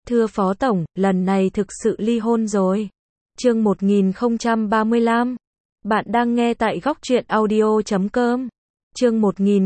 Thưa Phó Tổng, lần này thực sự ly hôn rồi. Chương 1035. Bạn đang nghe tại góc truyện audio.com. Chương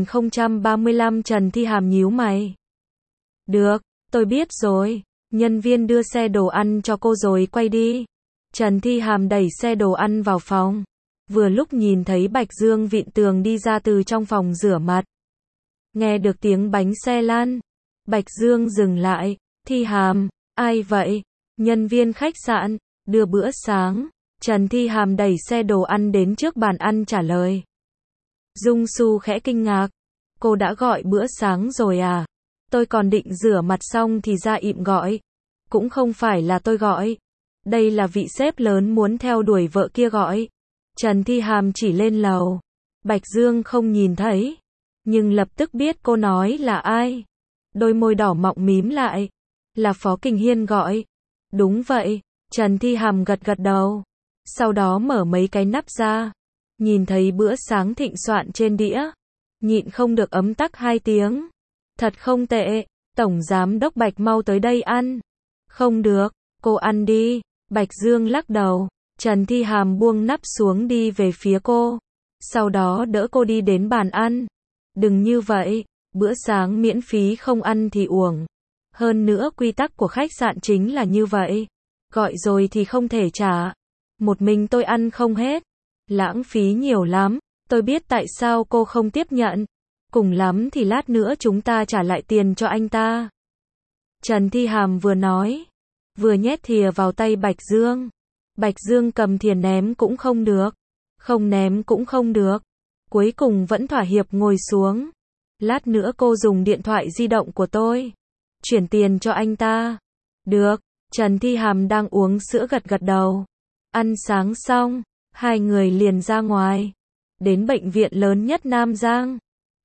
1035. Trần Thi Hàm nhíu mày. Được, tôi biết rồi. Nhân viên đưa xe đồ ăn cho cô rồi quay đi. Trần Thi Hàm đẩy xe đồ ăn vào phòng. Vừa lúc nhìn thấy Bạch Dương vịn tường đi ra từ trong phòng rửa mặt. Nghe được tiếng bánh xe lăn. Bạch Dương dừng lại. Thi Hàm, ai vậy? Nhân viên khách sạn, đưa bữa sáng. Trần Thi Hàm đẩy xe đồ ăn đến trước bàn ăn trả lời. Dung Su khẽ kinh ngạc. Cô đã gọi bữa sáng rồi à? Tôi còn định rửa mặt xong thì ra ịm gọi. Cũng không phải là tôi gọi. Đây là vị sếp lớn muốn theo đuổi vợ kia gọi. Trần Thi Hàm chỉ lên lầu. Bạch Dương không nhìn thấy. Nhưng lập tức biết cô nói là ai. Đôi môi đỏ mọng mím lại. Là Phó Kình Hiên gọi. Đúng vậy. Trần Thi Hàm gật gật đầu. Sau đó mở mấy cái nắp ra. Nhìn thấy bữa sáng thịnh soạn trên đĩa. Nhịn không được ấm tắc 2 tiếng. Thật không tệ. Tổng giám đốc Bạch mau tới đây ăn. Không được. Cô ăn đi. Bạch Dương lắc đầu. Trần Thi Hàm buông nắp xuống đi về phía cô. Sau đó đỡ cô đi đến bàn ăn. Đừng như vậy. Bữa sáng miễn phí không ăn thì uổng. Hơn nữa quy tắc của khách sạn chính là như vậy. Gọi rồi thì không thể trả. Một mình tôi ăn không hết. Lãng phí nhiều lắm. Tôi biết tại sao cô không tiếp nhận. Cùng lắm thì lát nữa chúng ta trả lại tiền cho anh ta. Trần Thi Hàm vừa nói. Vừa nhét thìa vào tay Bạch Dương. Bạch Dương cầm thìa ném cũng không được. Không ném cũng không được. Cuối cùng vẫn thỏa hiệp ngồi xuống. Lát nữa cô dùng điện thoại di động của tôi. Chuyển tiền cho anh ta. Được. Trần Thi Hàm đang uống sữa gật gật đầu. Ăn sáng xong, hai người liền ra ngoài. Đến bệnh viện lớn nhất Nam Giang.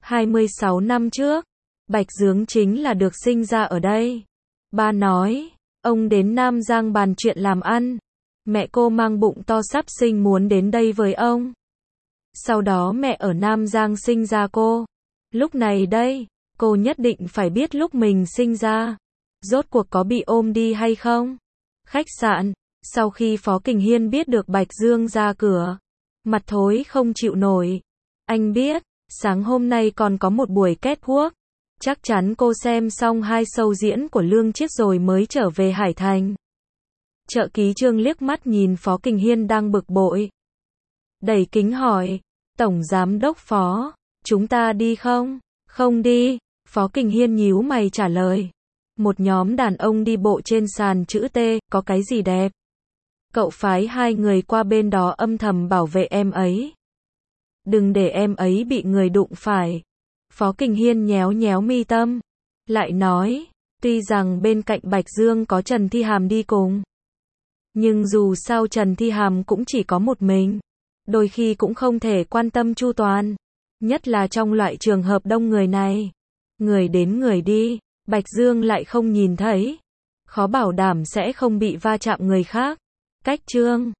26 năm trước, Bạch Dương chính là được sinh ra ở đây. Ba nói, ông đến Nam Giang bàn chuyện làm ăn. Mẹ cô mang bụng to sắp sinh muốn đến đây với ông. Sau đó mẹ ở Nam Giang sinh ra cô. Lúc này đây, cô nhất định phải biết lúc mình sinh ra. Rốt cuộc có bị ôm đi hay không? Khách sạn, sau khi Phó Kình Hiên biết được Bạch Dương ra cửa. Mặt thối không chịu nổi. Anh biết, sáng hôm nay còn có một buổi kết thuốc. Chắc chắn cô xem xong 2 show diễn của Lương Chiết rồi mới trở về Hải Thành. Trợ lý Trương liếc mắt nhìn Phó Kình Hiên đang bực bội. Đẩy kính hỏi, Tổng Giám đốc Phó, chúng ta đi không? Không đi, Phó Kình Hiên nhíu mày trả lời. Một nhóm đàn ông đi bộ trên sàn chữ T, có cái gì đẹp? Cậu phái 2 người qua bên đó âm thầm bảo vệ em ấy. Đừng để em ấy bị người đụng phải. Phó Kình Hiên nhéo nhéo mi tâm. Lại nói, tuy rằng bên cạnh Bạch Dương có Trần Thi Hàm đi cùng. Nhưng dù sao Trần Thi Hàm cũng chỉ có một mình. Đôi khi cũng không thể quan tâm chu toàn. Nhất là trong loại trường hợp đông người này. Người đến người đi, Bạch Dương lại không nhìn thấy. Khó bảo đảm sẽ không bị va chạm người khác. Cách Trương